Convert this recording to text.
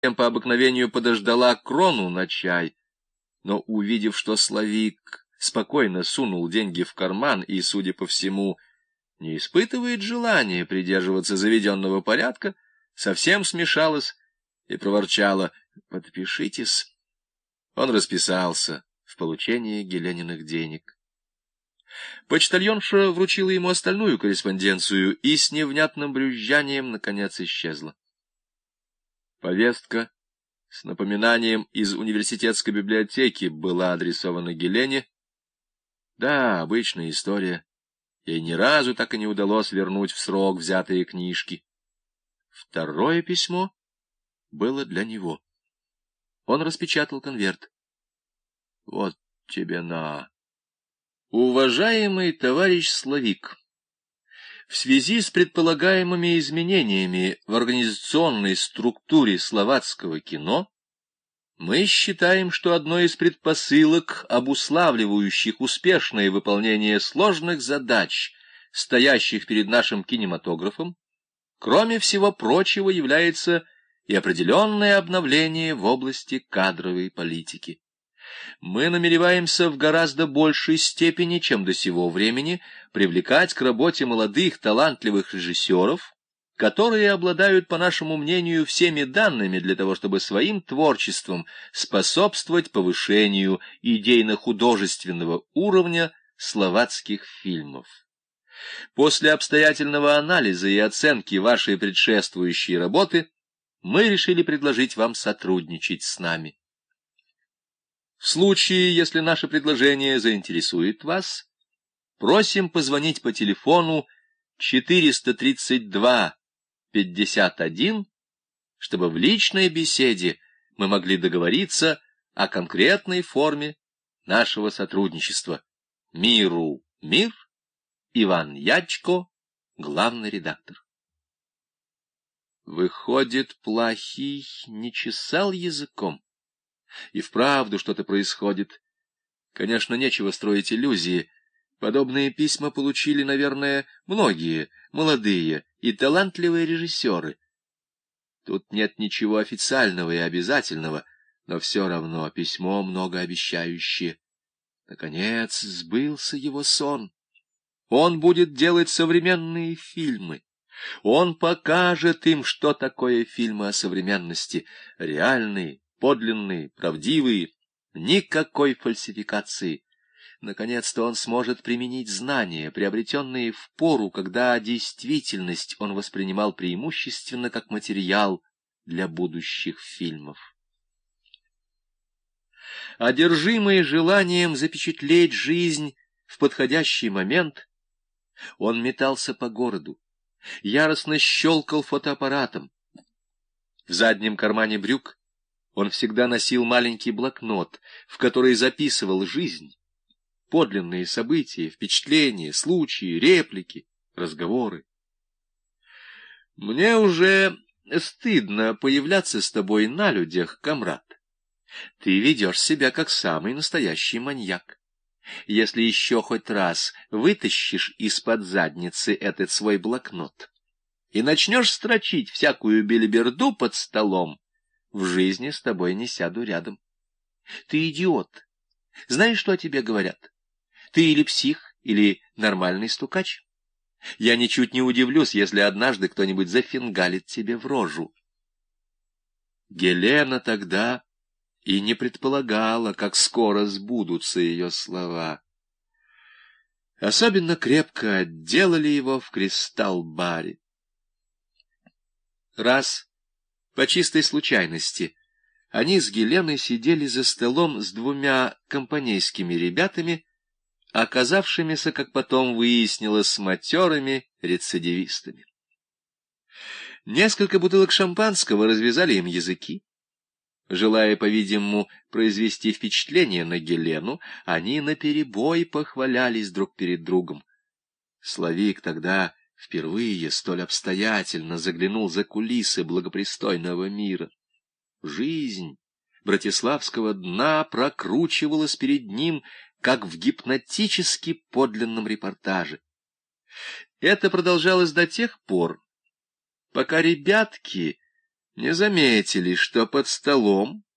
по обыкновению подождала Крону на чай, но, увидев, что Славик спокойно сунул деньги в карман и, судя по всему, не испытывает желания придерживаться заведенного порядка, совсем смешалась и проворчала: «Подпишитесь». Он расписался в получении Гелениных денег. Почтальонша вручила ему остальную корреспонденцию и с невнятным брюзжанием наконец исчезла. Повестка с напоминанием из университетской библиотеки была адресована Гелене. Да, обычная история. Ей ни разу так и не удалось вернуть в срок взятые книжки. Второе письмо было для него. Он распечатал конверт. Вот тебе на. Уважаемый товарищ Славик, в связи с предполагаемыми изменениями в организационной структуре словацкого кино, мы считаем, что одной из предпосылок, обуславливающих успешное выполнение сложных задач, стоящих перед нашим кинематографом, кроме всего прочего, является и определенное обновление в области кадровой политики. Мы намереваемся в гораздо большей степени, чем до сего времени, привлекать к работе молодых талантливых режиссеров, которые обладают, по нашему мнению, всеми данными для того, чтобы своим творчеством способствовать повышению идейно-художественного уровня словацких фильмов. После обстоятельного анализа и оценки вашей предшествующей работы мы решили предложить вам сотрудничать с нами. В случае, если наше предложение заинтересует вас, просим позвонить по телефону 432-51, чтобы в личной беседе мы могли договориться о конкретной форме нашего сотрудничества. Миру мир. Иван Ячко, главный редактор. Выходит, Плохий не чесал языком. И вправду что-то происходит. Конечно, нечего строить иллюзии. Подобные письма получили, наверное, многие молодые и талантливые режиссеры. Тут нет ничего официального и обязательного, но все равно письмо многообещающее. Наконец сбылся его сон. Он будет делать современные фильмы. Он покажет им, что такое фильмы о современности. Реальные, подлинные, правдивые, никакой фальсификации. Наконец-то он сможет применить знания, приобретенные в пору, когда действительность он воспринимал преимущественно как материал для будущих фильмов. Одержимый желанием запечатлеть жизнь в подходящий момент, он метался по городу, яростно щелкал фотоаппаратом. В заднем кармане брюк он всегда носил маленький блокнот, в который записывал жизнь, подлинные события, впечатления, случаи, реплики, разговоры. «Мне уже стыдно появляться с тобой на людях, комрад. Ты ведешь себя как самый настоящий маньяк. Если еще хоть раз вытащишь из-под задницы этот свой блокнот и начнешь строчить всякую белиберду под столом, в жизни с тобой не сяду рядом. Ты идиот. Знаешь, что о тебе говорят? Ты или псих, или нормальный стукач. Я ничуть не удивлюсь, если однажды кто-нибудь зафингалит тебе в рожу». Гелена тогда и не предполагала, как скоро сбудутся ее слова. Особенно крепко отделали его в Кристалл-баре. Раз, по чистой случайности, они с Геленой сидели за столом с двумя компанейскими ребятами, оказавшимися, как потом выяснилось, матерыми рецидивистами. Несколько бутылок шампанского развязали им языки. Желая, по-видимому, произвести впечатление на Гелену, они наперебой похвалялись друг перед другом. Славик тогда впервые столь обстоятельно заглянул за кулисы благопристойного мира. Жизнь братиславского дна прокручивалась перед ним, как в гипнотически подлинном репортаже. Это продолжалось до тех пор, пока ребятки не заметили, что под столом